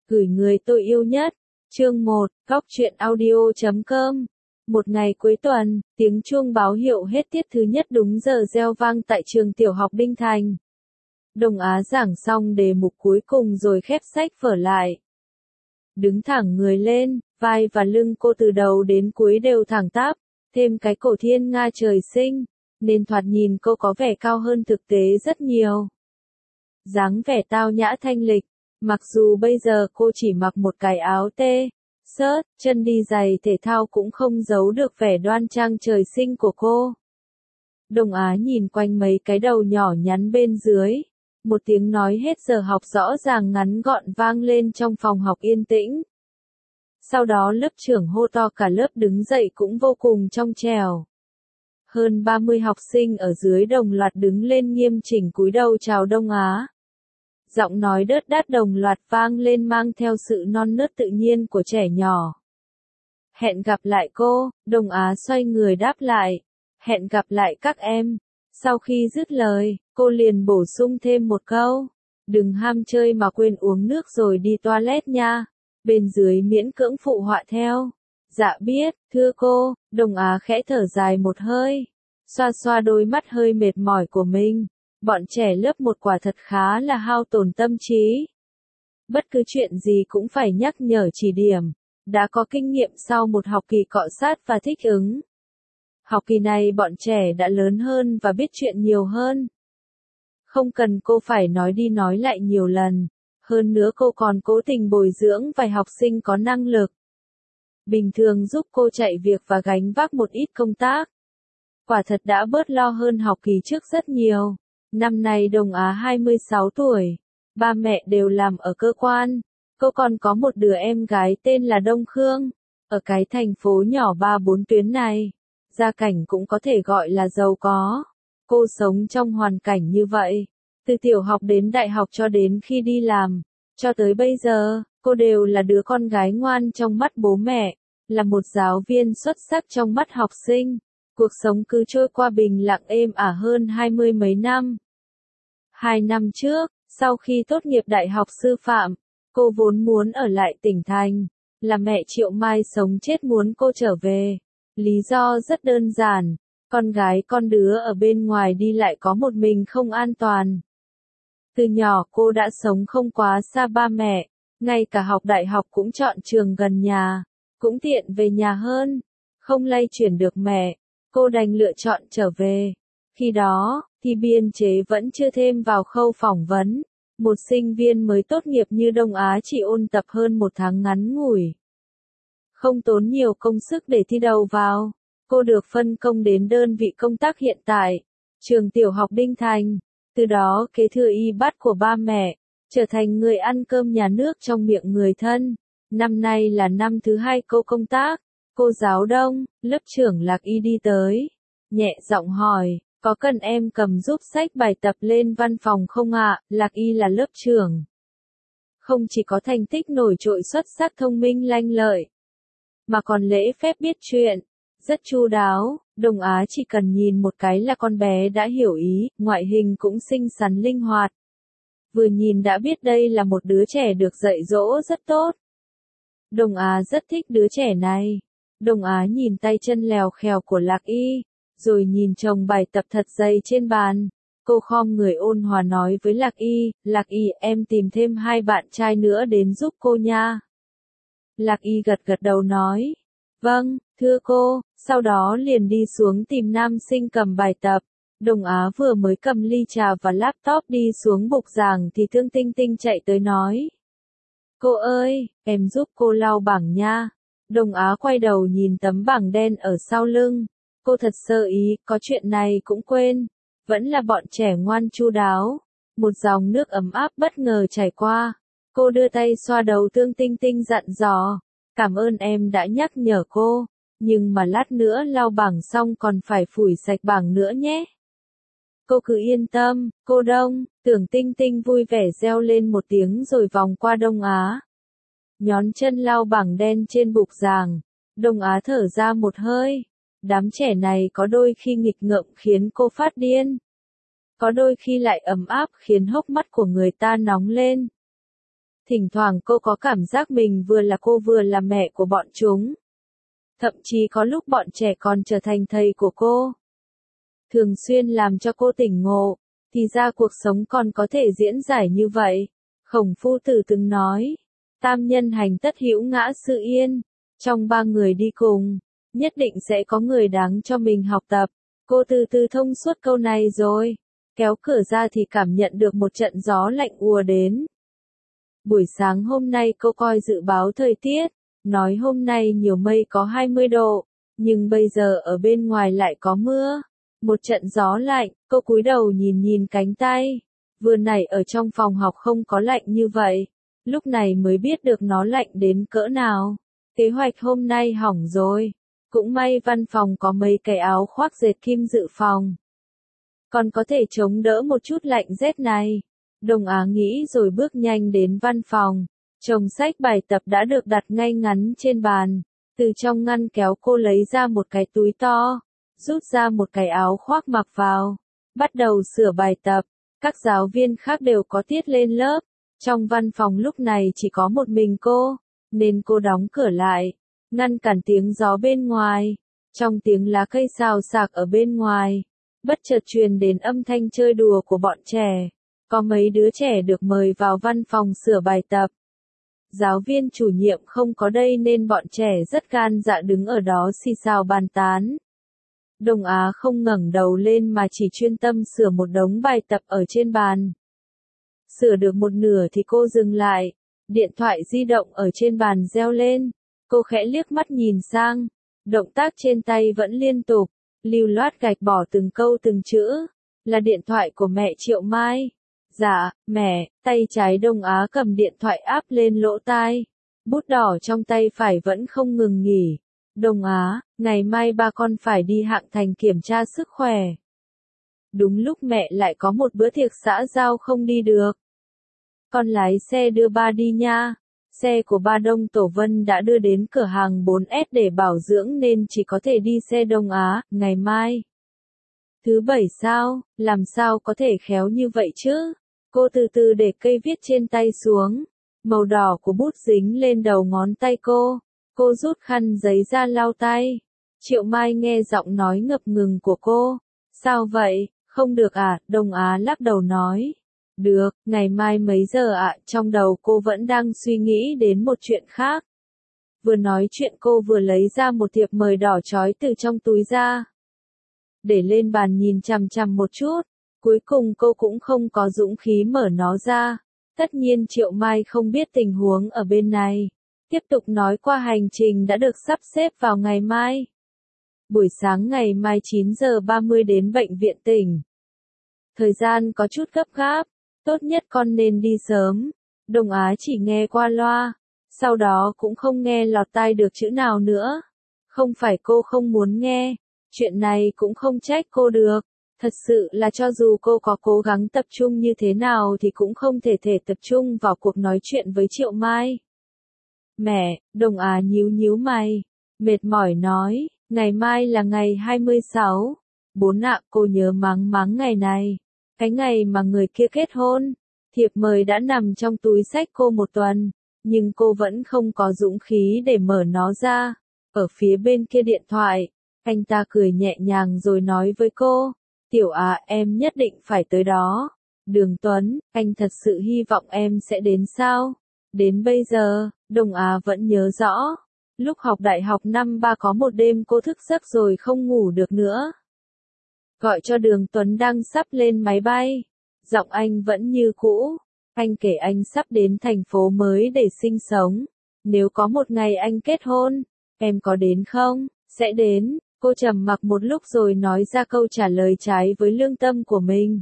Gửi người tôi yêu nhất. Chương 1, Góc truyện audio.com. Một ngày cuối tuần, tiếng chuông báo hiệu hết tiết thứ nhất đúng giờ reo vang tại trường tiểu học Đinh Thành. Đồng Á giảng xong đề mục cuối cùng rồi khép sách vở lại. Đứng thẳng người lên, vai và lưng cô từ đầu đến cuối đều thẳng tắp, thêm cái cổ thiên nga trời sinh, nên thoạt nhìn cô có vẻ cao hơn thực tế rất nhiều. Dáng vẻ tao nhã thanh lịch, mặc dù bây giờ cô chỉ mặc một cái áo t-shirt, chân đi giày thể thao cũng không giấu được vẻ đoan trang trời sinh của cô. Đồng Á nhìn quanh mấy cái đầu nhỏ nhắn bên dưới. Một tiếng nói hết giờ học rõ ràng ngắn gọn vang lên trong phòng học yên tĩnh. Sau đó lớp trưởng hô to cả lớp đứng dậy cũng vô cùng trong trẻo. Hơn 30 học sinh ở dưới đồng loạt đứng lên nghiêm chỉnh cúi đầu chào Đông Á. Giọng nói đớt đát đồng loạt vang lên mang theo sự non nớt tự nhiên của trẻ nhỏ. Hẹn gặp lại cô, Đồng Á xoay người đáp lại. Hẹn gặp lại các em. Sau khi dứt lời, cô liền bổ sung thêm một câu. Đừng ham chơi mà quên uống nước rồi đi toilet nha. Bên dưới miễn cưỡng phụ họa theo. Dạ biết, thưa cô, Đồng Á khẽ thở dài một hơi. Xoa xoa đôi mắt hơi mệt mỏi của mình. Bọn trẻ lớp 1 quả thật khá là hao tổn tâm trí. Bất cứ chuyện gì cũng phải nhắc nhở chỉ điểm. Đã có kinh nghiệm sau một học kỳ cọ sát và thích ứng. Học kỳ này bọn trẻ đã lớn hơn và biết chuyện nhiều hơn. Không cần cô phải nói đi nói lại nhiều lần. Hơn nữa cô còn cố tình bồi dưỡng vài học sinh có năng lực. Bình thường giúp cô chạy việc và gánh vác một ít công tác. Quả thật đã bớt lo hơn học kỳ trước rất nhiều. Năm nay Đồng Á 26 tuổi. Ba mẹ đều làm ở cơ quan. Cô còn có một đứa em gái tên là Đông Khương. Ở cái thành phố nhỏ 3-4 tuyến này. Gia cảnh cũng có thể gọi là giàu có. Cô sống trong hoàn cảnh như vậy. Từ tiểu học đến đại học cho đến khi đi làm. Cho tới bây giờ, cô đều là đứa con gái ngoan trong mắt bố mẹ. Là một giáo viên xuất sắc trong mắt học sinh. Cuộc sống cứ trôi qua bình lặng êm ả hơn 20 mấy năm. 2 năm trước, sau khi tốt nghiệp đại học sư phạm, cô vốn muốn ở lại tỉnh thành. Là mẹ Triệu Mai sống chết muốn cô trở về. Lý do rất đơn giản, con gái con đứa ở bên ngoài đi lại có một mình không an toàn. Từ nhỏ cô đã sống không quá xa ba mẹ, ngay cả học đại học cũng chọn trường gần nhà, cũng tiện về nhà hơn, không lay chuyển được mẹ, cô đành lựa chọn trở về. Khi đó, thì biên chế vẫn chưa thêm vào khâu phỏng vấn, một sinh viên mới tốt nghiệp như Đông Á chỉ ôn tập hơn 1 tháng ngắn ngủi. Không tốn nhiều công sức để thi đầu vào, cô được phân công đến đơn vị công tác hiện tại, trường tiểu học Đinh Thành, từ đó kế thừa y bát của ba mẹ, trở thành người ăn cơm nhà nước trong miệng người thân. Năm nay là năm thứ 2 cô công tác, cô giáo Đông, lớp trưởng Lạc Y đi tới, nhẹ giọng hỏi, có cần em cầm giúp sách bài tập lên văn phòng không ạ? Lạc Y là lớp trưởng. Không chỉ có thành tích nổi trội xuất sắc thông minh lanh lợi, mà còn lễ phép biết chuyện, rất chu đáo. Đồng Á chỉ cần nhìn một cái là con bé đã hiểu ý, ngoại hình cũng xinh xắn linh hoạt. Vừa nhìn đã biết đây là một đứa trẻ được dạy dỗ rất tốt. Đồng Á rất thích đứa trẻ này. Đồng Á nhìn tay chân lèo khèo của Lạc Y, rồi nhìn chồng bài tập thật dày trên bàn. Cô khom người ôn hòa nói với Lạc Y em tìm thêm 2 bạn trai nữa đến giúp cô nha. Lạc Y gật gật đầu nói, vâng, thưa cô, sau đó liền đi xuống tìm nam sinh cầm bài tập. Đồng Á vừa mới cầm ly trà và laptop đi xuống bục giảng thì Thương Tinh Tinh chạy tới nói. Cô ơi, em giúp cô lau bảng nha. Đồng Á quay đầu nhìn tấm bảng đen ở sau lưng. Cô thật sơ ý, có chuyện này cũng quên. Vẫn là bọn trẻ ngoan chu đáo. Một dòng nước ấm áp bất ngờ chảy qua. Cô đưa tay xoa đầu Thương Tinh Tinh dặn dò. Cảm ơn em đã nhắc nhở cô. Nhưng mà lát nữa lau bảng xong còn phải phủi sạch bảng nữa nhé. Cô cứ yên tâm, cô Đông. Tưởng Tinh Tinh vui vẻ reo lên một tiếng rồi vòng qua Đông Á. Nhón chân lau bảng đen trên bục giảng. Đông Á thở ra một hơi. Đám trẻ này có đôi khi nghịch ngợm khiến cô phát điên. Có đôi khi lại ấm áp khiến hốc mắt của người ta nóng lên. Thỉnh thoảng cô có cảm giác mình vừa là cô vừa là mẹ của bọn chúng. Thậm chí có lúc bọn trẻ còn trở thành thầy của cô. Thường xuyên làm cho cô tỉnh ngộ, thì ra cuộc sống còn có thể diễn giải như vậy. Khổng Phu Tử từng nói, tam nhân hành tất hữu ngã sự yên, trong ba người đi cùng, nhất định sẽ có người đáng cho mình học tập. Cô từ từ thông suốt câu này rồi, kéo cửa ra thì cảm nhận được một trận gió lạnh ùa đến. Buổi sáng hôm nay cô coi dự báo thời tiết, nói hôm nay nhiều mây có 20 độ, nhưng bây giờ ở bên ngoài lại có mưa. Một trận gió lạnh, cô cúi đầu nhìn nhìn cánh tay. Vừa nãy ở trong phòng học không có lạnh như vậy, lúc này mới biết được nó lạnh đến cỡ nào. Kế hoạch hôm nay hỏng rồi. Cũng may văn phòng có mấy cái áo khoác dệt kim dự phòng. Còn có thể chống đỡ một chút lạnh rét này. Đồng Á nghĩ rồi bước nhanh đến văn phòng. Chồng sách bài tập đã được đặt ngay ngắn trên bàn. Từ trong ngăn kéo cô lấy ra một cái túi to, rút ra một cái áo khoác mặc vào, bắt đầu sửa bài tập. Các giáo viên khác đều có tiết lên lớp. Trong văn phòng lúc này chỉ có một mình cô, nên cô đóng cửa lại, ngăn cản tiếng gió bên ngoài. Trong tiếng lá cây xào xạc ở bên ngoài, bất chợt truyền đến âm thanh chơi đùa của bọn trẻ. Có mấy đứa trẻ được mời vào văn phòng sửa bài tập. Giáo viên chủ nhiệm không có đây nên bọn trẻ rất gan dạ đứng ở đó xì xào bàn tán. Đồng Á không ngẩng đầu lên mà chỉ chuyên tâm sửa một đống bài tập ở trên bàn. Sửa được một nửa thì cô dừng lại, điện thoại di động ở trên bàn reo lên. Cô khẽ liếc mắt nhìn sang, động tác trên tay vẫn liên tục, lưu loát gạch bỏ từng câu từng chữ. Là điện thoại của mẹ Triệu Mai. Dạ, mẹ. Tay trái Đồng Á cầm điện thoại áp lên lỗ tai. Bút đỏ trong tay phải vẫn không ngừng nghỉ. Đồng Á, ngày mai ba con phải đi Hạng Thành kiểm tra sức khỏe. Đúng lúc mẹ lại có một bữa tiệc xã giao không đi được. Con lái xe đưa ba đi nha. Xe của ba Đông Tổ Vân đã đưa đến cửa hàng 4S để bảo dưỡng nên chỉ có thể đi xe Đồng Á, ngày mai. Thứ bảy sao, làm sao có thể khéo như vậy chứ? Cô từ từ để cây viết trên tay xuống. Màu đỏ của bút dính lên đầu ngón tay cô. Cô rút khăn giấy ra lau tay. Triệu Mai nghe giọng nói ngập ngừng của cô. Sao vậy, không được à? Đồng Á lắc đầu nói. Được, ngày mai mấy giờ ạ? Trong đầu cô vẫn đang suy nghĩ đến một chuyện khác. Vừa nói chuyện cô vừa lấy ra một thiệp mời đỏ chói từ trong túi ra. Để lên bàn nhìn chằm chằm một chút. Cuối cùng cô cũng không có dũng khí mở nó ra. Tất nhiên Triệu Mai không biết tình huống ở bên này. Tiếp tục nói qua hành trình đã được sắp xếp vào ngày mai. Buổi sáng ngày mai 9 giờ 30 đến bệnh viện tỉnh. Thời gian có chút gấp gáp, tốt nhất con nên đi sớm. Đồng Á chỉ nghe qua loa, sau đó cũng không nghe lọt tai được chữ nào nữa. Không phải cô không muốn nghe, chuyện này cũng không trách cô được. Thật sự là cho dù cô có cố gắng tập trung như thế nào thì cũng không thể tập trung vào cuộc nói chuyện với Triệu Mai. Mẹ, Đồng Á nhíu nhíu mày, mệt mỏi nói, ngày mai là ngày 26. Bố ạ, cô nhớ mắng ngày này, cái ngày mà người kia kết hôn. Thiệp mời đã nằm trong túi xách cô một tuần, nhưng cô vẫn không có dũng khí để mở nó ra. Ở phía bên kia điện thoại, anh ta cười nhẹ nhàng rồi nói với cô, Tiểu Á em nhất định phải tới đó. Đường Tuấn, anh thật sự hy vọng em sẽ đến sao? Đến bây giờ, Đồng Á vẫn nhớ rõ. Lúc học đại học năm 3 có một đêm cô thức giấc rồi không ngủ được nữa. Gọi cho Đường Tuấn đang sắp lên máy bay. Giọng anh vẫn như cũ. Anh kể anh sắp đến thành phố mới để sinh sống. Nếu có một ngày anh kết hôn, em có đến không? Sẽ đến. Cô trầm mặc một lúc rồi nói ra câu trả lời trái với lương tâm của mình.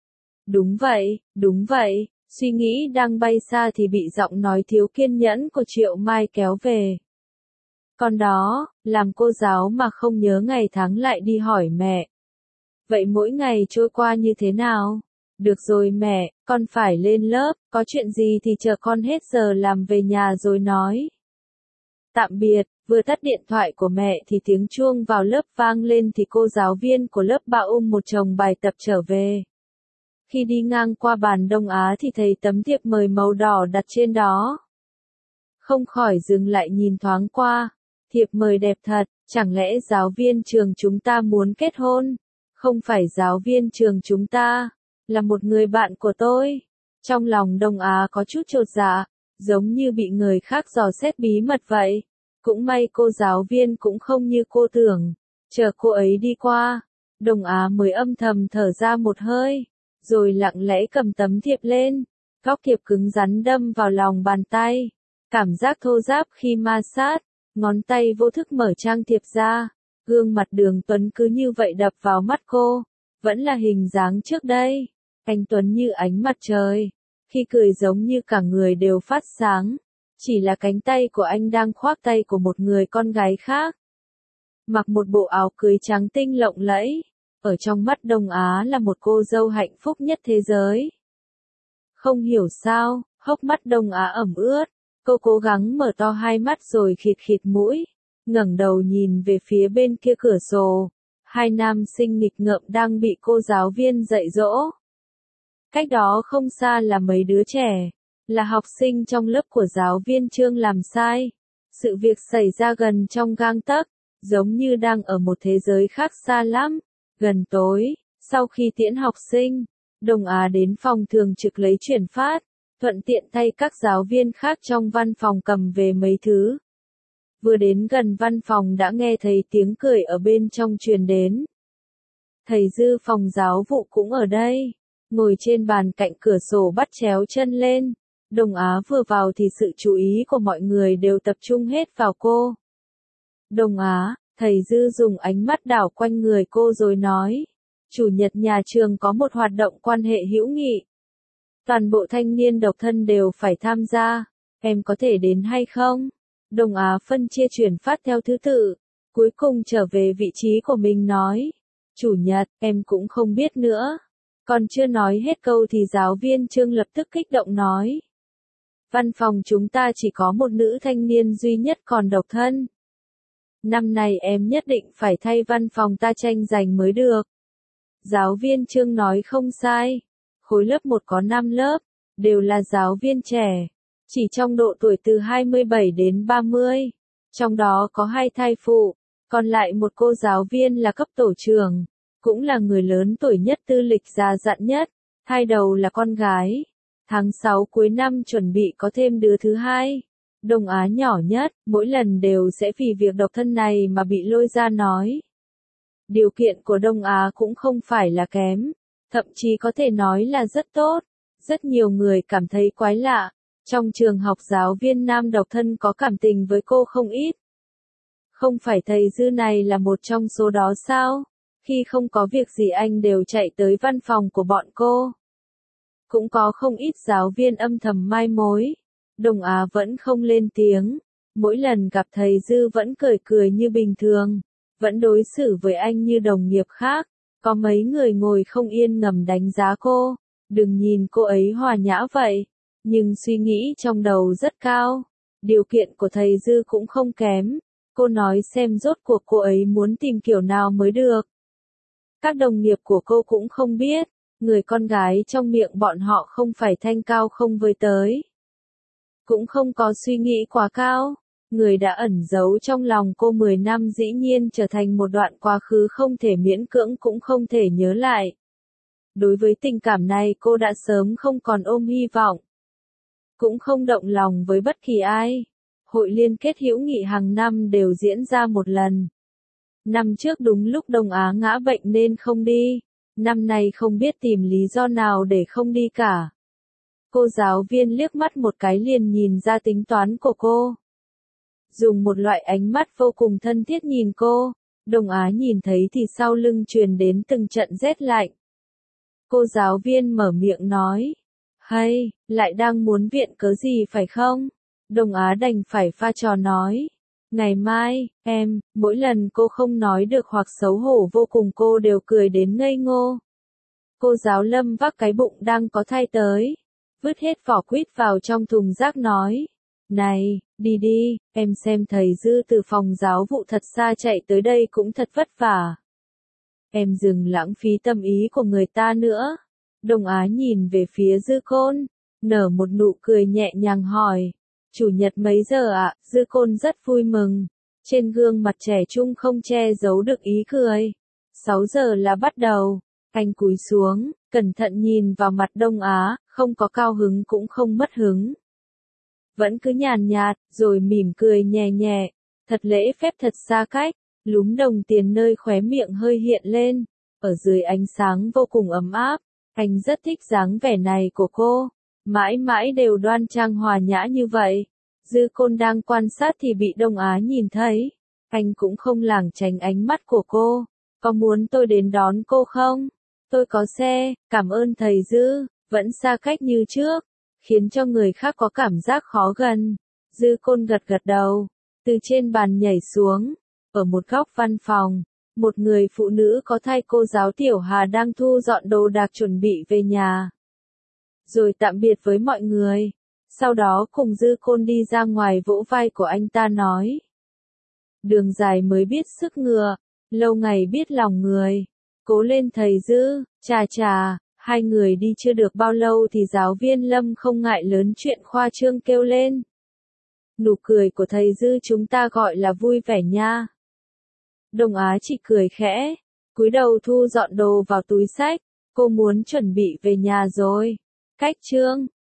Đúng vậy. Suy nghĩ đang bay xa thì bị giọng nói thiếu kiên nhẫn của Triệu Mai kéo về. Con đó, làm cô giáo mà không nhớ ngày tháng lại đi hỏi mẹ. Vậy mỗi ngày trôi qua như thế nào? Được rồi mẹ, con phải lên lớp, có chuyện gì thì chờ con hết giờ làm về nhà rồi nói. Tạm biệt, vừa tắt điện thoại của mẹ thì tiếng chuông vào lớp vang lên thì cô giáo viên của lớp ba một chồng bài tập trở về. Khi đi ngang qua bàn Đông Á thì thấy tấm thiệp mời màu đỏ đặt trên đó. Không khỏi dừng lại nhìn thoáng qua. Thiệp mời đẹp thật, chẳng lẽ giáo viên trường chúng ta muốn kết hôn? Không phải giáo viên trường chúng ta, là một người bạn của tôi. Trong lòng Đông Á có chút chột dạ, giống như bị người khác dò xét bí mật vậy. Cũng may cô giáo viên cũng không như cô tưởng. Chờ cô ấy đi qua, Đông Á mới âm thầm thở ra một hơi, rồi lặng lẽ cầm tấm thiệp lên. Góc thiệp cứng rắn đâm vào lòng bàn tay. Cảm giác thô ráp khi ma sát, ngón tay vô thức mở trang thiệp ra. Gương mặt Đường Tuấn cứ như vậy đập vào mắt cô. Vẫn là hình dáng trước đây. Anh Tuấn như ánh mặt trời. Khi cười giống như cả người đều phát sáng. Chỉ là cánh tay của anh đang khoác tay của một người con gái khác. Mặc một bộ áo cưới trắng tinh lộng lẫy. Ở trong mắt Đông Á là một cô dâu hạnh phúc nhất thế giới. Không hiểu sao, hốc mắt Đông Á ẩm ướt. Cô cố gắng mở to hai mắt rồi khịt khịt mũi. Ngẩng đầu nhìn về phía bên kia cửa sổ. Hai nam sinh nghịch ngợm đang bị cô giáo viên dạy dỗ. Cách đó không xa là mấy đứa trẻ. Là học sinh trong lớp của giáo viên Trương làm sai. Sự việc xảy ra gần trong gang tấc. Giống như đang ở một thế giới khác xa lắm. Gần tối, sau khi tiễn học sinh, Đông Á đến phòng thường trực lấy chuyển phát, thuận tiện thay các giáo viên khác trong văn phòng cầm về mấy thứ. Vừa đến gần văn phòng đã nghe thấy tiếng cười ở bên trong truyền đến. Thầy Dư phòng giáo vụ cũng ở đây, ngồi trên bàn cạnh cửa sổ bắt chéo chân lên. Đông Á vừa vào thì sự chú ý của mọi người đều tập trung hết vào cô. Đông Á, thầy Dư dùng ánh mắt đảo quanh người cô rồi nói. Chủ nhật nhà trường có một hoạt động quan hệ hữu nghị. Toàn bộ thanh niên độc thân đều phải tham gia. Em có thể đến hay không? Đông Á phân chia chuyển phát theo thứ tự. Cuối cùng trở về vị trí của mình nói. Chủ nhật, em cũng không biết nữa. Còn chưa nói hết câu thì giáo viên Trương lập tức kích động nói. Văn phòng chúng ta chỉ có một nữ thanh niên duy nhất còn độc thân. Năm này em nhất định phải thay văn phòng ta tranh giành mới được. Giáo viên Trương nói không sai. Khối lớp 1 có 5 lớp, đều là giáo viên trẻ. Chỉ trong độ tuổi từ 27 đến 30. Trong đó có 2 thai phụ, còn lại một cô giáo viên là cấp tổ trưởng. Cũng là người lớn tuổi nhất tư lịch già dặn nhất. Thai đầu là con gái. Tháng 6 cuối năm chuẩn bị có thêm đứa thứ hai. Đông Á nhỏ nhất, mỗi lần đều sẽ vì việc độc thân này mà bị lôi ra nói. Điều kiện của Đông Á cũng không phải là kém, thậm chí có thể nói là rất tốt. Rất nhiều người cảm thấy quái lạ, trong trường học giáo viên nam độc thân có cảm tình với cô không ít. Không phải thầy Dư này là một trong số đó sao? Khi không có việc gì anh đều chạy tới văn phòng của bọn cô. Cũng có không ít giáo viên âm thầm mai mối. Đông Á vẫn không lên tiếng. Mỗi lần gặp thầy Dư vẫn cười cười như bình thường. Vẫn đối xử với anh như đồng nghiệp khác. Có mấy người ngồi không yên ngầm đánh giá cô. Đừng nhìn cô ấy hòa nhã vậy. Nhưng suy nghĩ trong đầu rất cao. Điều kiện của thầy Dư cũng không kém. Cô nói xem rốt cuộc cô ấy muốn tìm kiểu nào mới được. Các đồng nghiệp của cô cũng không biết. Người con gái trong miệng bọn họ không phải thanh cao không với tới. Cũng không có suy nghĩ quá cao. Người đã ẩn giấu trong lòng cô 10 năm dĩ nhiên trở thành một đoạn quá khứ không thể miễn cưỡng cũng không thể nhớ lại. Đối với tình cảm này cô đã sớm không còn ôm hy vọng. Cũng không động lòng với bất kỳ ai. Hội liên kết hữu nghị hàng năm đều diễn ra một lần. Năm trước đúng lúc Đông Á ngã bệnh nên không đi. Năm nay không biết tìm lý do nào để không đi cả. Cô giáo viên liếc mắt một cái liền nhìn ra tính toán của cô. Dùng một loại ánh mắt vô cùng thân thiết nhìn cô. Đông Á nhìn thấy thì sau lưng truyền đến từng trận rét lạnh. Cô giáo viên mở miệng nói. Hay, lại đang muốn viện cớ gì phải không? Đông Á đành phải pha trò nói. Ngày mai, em, mỗi lần cô không nói được hoặc xấu hổ vô cùng cô đều cười đến ngây ngô. Cô giáo Lâm vác cái bụng đang có thai tới. Vứt hết vỏ quýt vào trong thùng rác nói. Này, đi đi, em xem thầy Dư từ phòng giáo vụ thật xa chạy tới đây cũng thật vất vả. Em đừng lãng phí tâm ý của người ta nữa. Đông Á nhìn về phía Dư Côn, nở một nụ cười nhẹ nhàng hỏi. Chủ nhật mấy giờ ạ? Dư Côn rất vui mừng. Trên gương mặt trẻ trung không che giấu được ý cười. 6 giờ là bắt đầu. Anh cúi xuống, cẩn thận nhìn vào mặt Đông Á, không có cao hứng cũng không mất hứng. Vẫn cứ nhàn nhạt, rồi mỉm cười nhẹ nhẹ. Thật lễ phép thật xa cách, lúm đồng tiền nơi khóe miệng hơi hiện lên. Ở dưới ánh sáng vô cùng ấm áp, anh rất thích dáng vẻ này của cô. Mãi mãi đều đoan trang hòa nhã như vậy. Dư Côn đang quan sát thì bị Đông Á nhìn thấy. Anh cũng không lảng tránh ánh mắt của cô. Có muốn tôi đến đón cô không? Tôi có xe, cảm ơn thầy Dư, vẫn xa cách như trước, khiến cho người khác có cảm giác khó gần. Dư Côn gật gật đầu, từ trên bàn nhảy xuống. Ở một góc văn phòng, một người phụ nữ có thai cô giáo Tiểu Hà đang thu dọn đồ đạc chuẩn bị về nhà. Rồi tạm biệt với mọi người. Sau đó cùng Dư Côn đi ra ngoài vỗ vai của anh ta nói. Đường dài mới biết sức ngựa, lâu ngày biết lòng người. Cố lên thầy Dư, chà chà, hai người đi chưa được bao lâu thì giáo viên Lâm không ngại lớn chuyện khoa trương kêu lên. Nụ cười của thầy Dư chúng ta gọi là vui vẻ nha. Đông Á chỉ cười khẽ, cúi đầu thu dọn đồ vào túi xách, cô muốn chuẩn bị về nhà rồi. Cách chương